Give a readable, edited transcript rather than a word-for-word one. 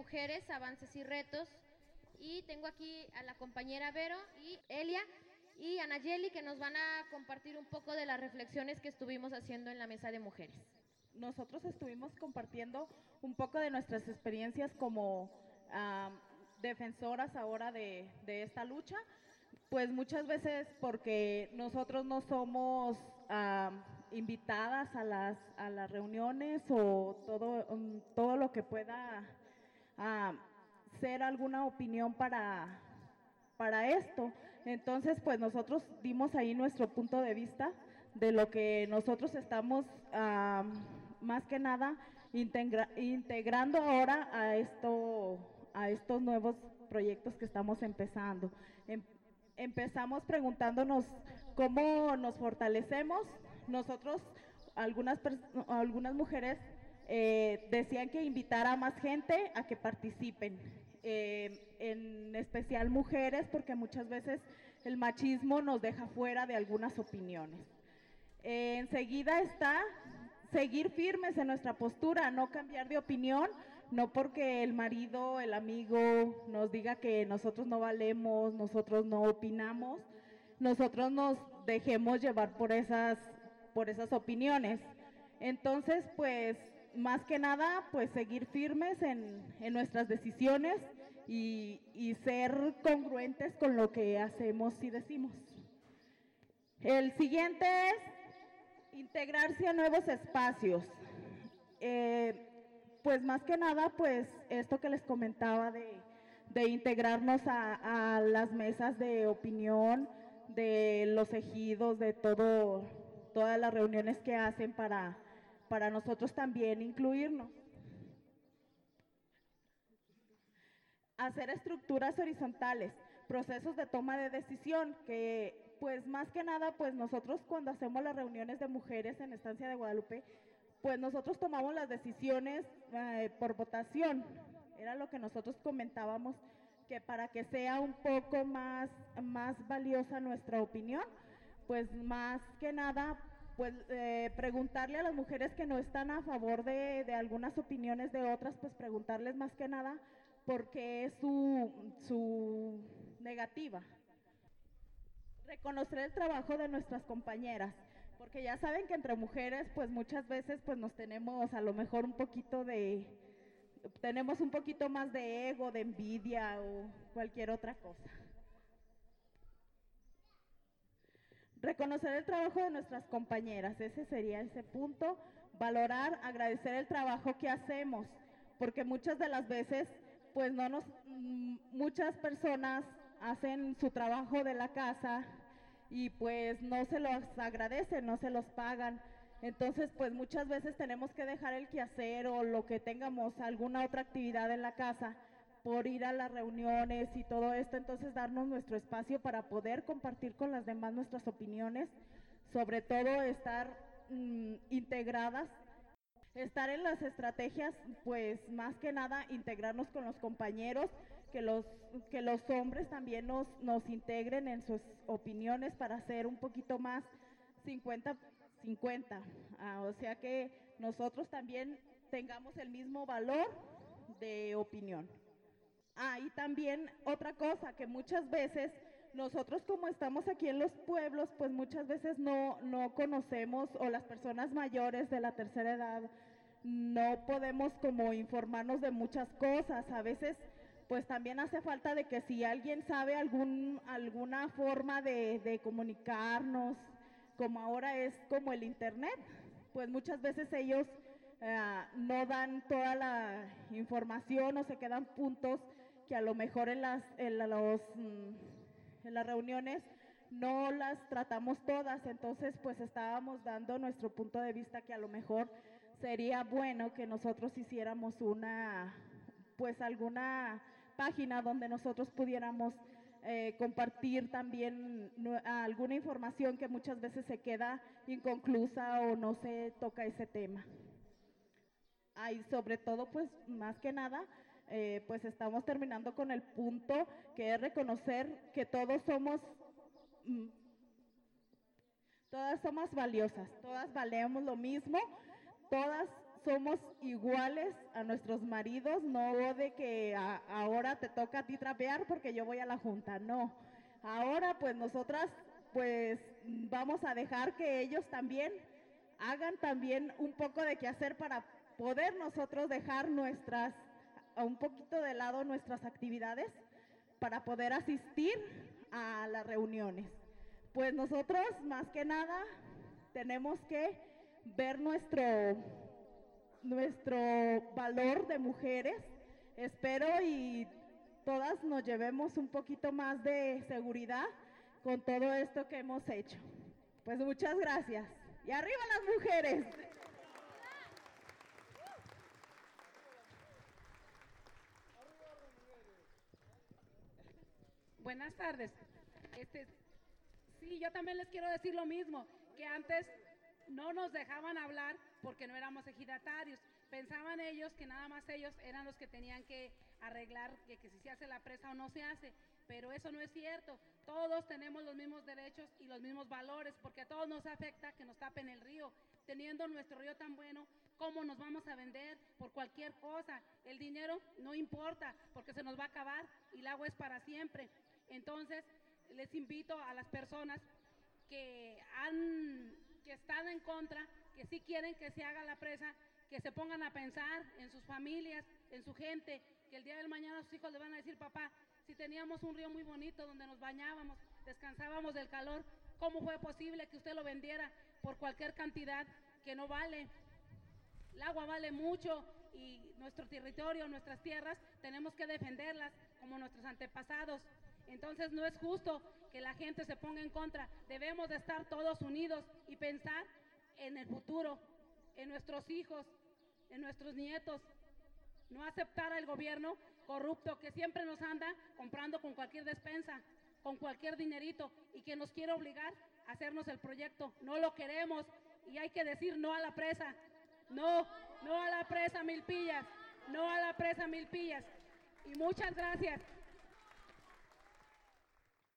Mujeres, Avances y Retos. Y tengo aquí a la compañera Vero y Elia y Anayeli, que nos van a compartir un poco de las reflexiones que estuvimos haciendo en la mesa de mujeres. Nosotros estuvimos compartiendo un poco de nuestras experiencias como defensoras ahora de esta lucha, pues muchas veces porque nosotros no somos invitadas a las reuniones o todo lo que pueda ser alguna opinión para esto. Entonces, pues nosotros dimos ahí nuestro punto de vista de lo que nosotros estamos más que nada integrando ahora a estos nuevos proyectos que estamos empezando. Empezamos preguntándonos cómo nos fortalecemos. Nosotros, algunas mujeres decían que invitar a más gente a que participen, en especial mujeres, porque muchas veces el machismo nos deja fuera de algunas opiniones. Enseguida está seguir firmes en nuestra postura, no cambiar de opinión, no porque el marido, el amigo nos diga que nosotros no valemos, nosotros no opinamos, nosotros nos dejemos llevar por esas opiniones. Entonces, pues, más que nada, pues seguir firmes en nuestras decisiones y ser congruentes con lo que hacemos y decimos. El siguiente es integrarse a nuevos espacios. Pues más que nada, pues esto que les comentaba de integrarnos a las mesas de opinión, de los ejidos, de todas las reuniones que hacen para nosotros también incluirnos. Hacer estructuras horizontales, procesos de toma de decisión, que pues más que nada, pues nosotros cuando hacemos las reuniones de mujeres en Estancia de Guadalupe, pues nosotros tomamos las decisiones por votación. Era lo que nosotros comentábamos, que para que sea un poco más valiosa nuestra opinión, pues más que nada, pues preguntarle a las mujeres que no están a favor de algunas opiniones de otras, pues preguntarles más que nada por qué es su negativa. Reconocer el trabajo de nuestras compañeras, porque ya saben que entre mujeres pues muchas veces pues nos tenemos a lo mejor tenemos un poquito más de ego, de envidia o cualquier otra cosa. Reconocer el trabajo de nuestras compañeras, ese sería ese punto. Valorar, agradecer el trabajo que hacemos, porque muchas de las veces pues muchas personas hacen su trabajo de la casa y pues no se los agradecen, no se los pagan. Entonces, pues muchas veces tenemos que dejar el quehacer o lo que tengamos, alguna otra actividad en la casa por ir a las reuniones y todo esto, entonces darnos nuestro espacio para poder compartir con las demás nuestras opiniones, sobre todo estar integradas. Estar en las estrategias, pues más que nada integrarnos con los compañeros, que los hombres también nos integren en sus opiniones para hacer un poquito más 50-50. O sea que nosotros también tengamos el mismo valor de opinión. Y también otra cosa, que muchas veces nosotros como estamos aquí en los pueblos, pues muchas veces no conocemos, o las personas mayores de la tercera edad no podemos como informarnos de muchas cosas. A veces pues también hace falta de que si alguien sabe alguna forma de comunicarnos, como ahora es como el internet, pues muchas veces ellos no dan toda la información o se quedan puntos que a lo mejor en las reuniones no las tratamos todas. Entonces pues estábamos dando nuestro punto de vista, que a lo mejor sería bueno que nosotros hiciéramos pues alguna página donde nosotros pudiéramos compartir también alguna información que muchas veces se queda inconclusa o no se toca ese tema. Y sobre todo, pues más que nada, pues estamos terminando con el punto que es reconocer que mm, todas somos valiosas, todas valemos lo mismo, todas somos iguales a nuestros maridos, no de que ahora te toca a ti trapear porque yo voy a la junta, no. Ahora pues nosotras pues vamos a dejar que ellos también hagan también un poco de qué hacer para poder nosotros dejar a un poquito de lado nuestras actividades para poder asistir a las reuniones. Pues nosotros más que nada tenemos que ver nuestro valor de mujeres. Espero y todas nos llevemos un poquito más de seguridad con todo esto que hemos hecho. Pues muchas gracias. Y arriba las mujeres. Buenas tardes. Sí, yo también les quiero decir lo mismo, que antes no nos dejaban hablar porque no éramos ejidatarios. Pensaban ellos que nada más ellos eran los que tenían que arreglar que si se hace la presa o no se hace, pero eso no es cierto. Todos tenemos los mismos derechos y los mismos valores, porque a todos nos afecta que nos tapen el río. Teniendo nuestro río tan bueno, ¿cómo nos vamos a vender por cualquier cosa? El dinero no importa porque se nos va a acabar y el agua es para siempre. Entonces, les invito a las personas que están en contra, que sí quieren que se haga la presa, que se pongan a pensar en sus familias, en su gente, que el día del mañana sus hijos le van a decir: papá, si teníamos un río muy bonito donde nos bañábamos, descansábamos del calor, ¿cómo fue posible que usted lo vendiera por cualquier cantidad que no vale? El agua vale mucho y nuestro territorio, nuestras tierras, tenemos que defenderlas como nuestros antepasados. Entonces no es justo que la gente se ponga en contra. Debemos de estar todos unidos y pensar en el futuro, en nuestros hijos, en nuestros nietos. No aceptar al gobierno corrupto que siempre nos anda comprando con cualquier despensa, con cualquier dinerito, y que nos quiere obligar a hacernos el proyecto. No lo queremos y hay que decir no a la presa. No, no a la presa Milpillas. No a la presa Milpillas. Y muchas gracias.